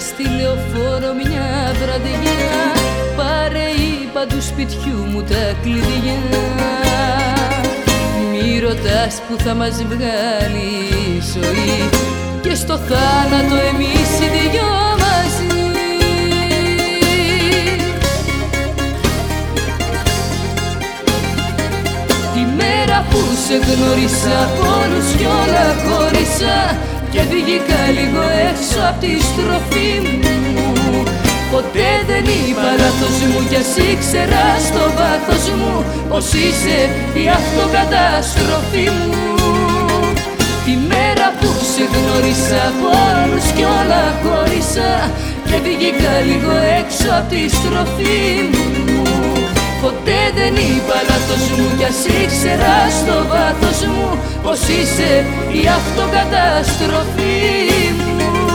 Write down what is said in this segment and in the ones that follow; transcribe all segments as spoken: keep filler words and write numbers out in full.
στη λεωφόρο μια βραδιά, πάρε είπα του σπιτιού μου τα κλειδιά. Μη ρωτάς που θα μας βγάλει η ζωή, και στο θάνατο εμείς οι δυο μαζί. Τη μέρα που σε γνώρισα απ' όλους κι όλα χώρισα, και βγήκα λίγο έξω απ' τη στροφή μου. Ποτέ δεν είπα λάθος μου, κι ας ήξερα στο βάθος μου πως είσαι η αυτοκαταστροφή μου. Τη μέρα που σε γνώρισα απ' όλους κι όλα χώρισα, και βγήκα λίγο έξω απ' τη στροφή μου. Ποτέ δεν είπα λάθος μου, κι ας ήξερα στο βάθος μου πως είσαι η αυτοκαταστροφή μου.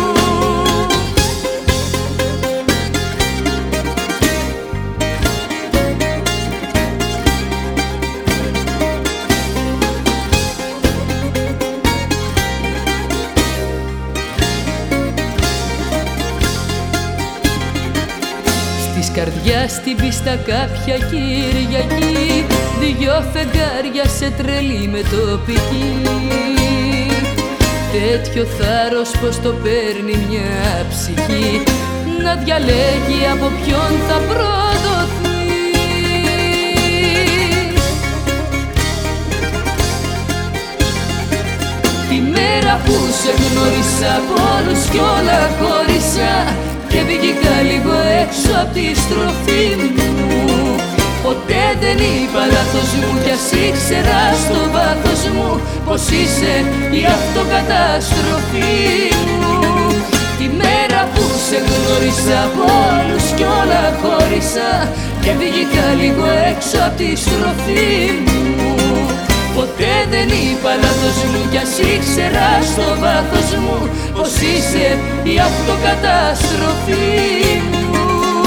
Της καρδιάς την πίστα κάποια Κυριακή, δυο φεγγάρια σε τρελή μετοπική. Τέτοιο θάρρος πως το παίρνει μια ψυχή, να διαλέγει από ποιον θα προδοθεί. Τη μέρα που σε γνώρισα απ' όλους κι όλα χώρισα, και βγήκα λίγο έξω απ' τη στροφή μου. Ποτέ δεν είπα λάθος μου, κι ας ήξερα στο βάθος μου πως είσαι η αυτοκαταστροφή μου. Τη μέρα που σε γνώρισα απ' όλους κι όλα χώρισα, και βγήκα λίγο έξω απ' τη στροφή μου. Ποτέ δεν είπα λάθος μου, κι ας ήξερα στο βάθος μου πως είσαι η αυτοκαταστροφή μου.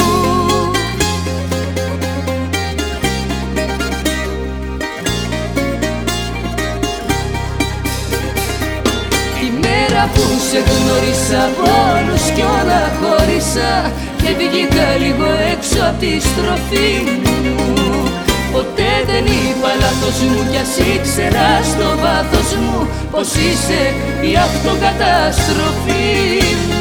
Τη μέρα που σε γνώρισα απ' όλους κι όλα χώρισα, και βγήκα λίγο έξω απ' τη στροφή μου. Ποτέ δεν είπα λάθος μου, κι ας ήξερα στο βάθος μου πως είσαι η αυτοκαταστροφή μου.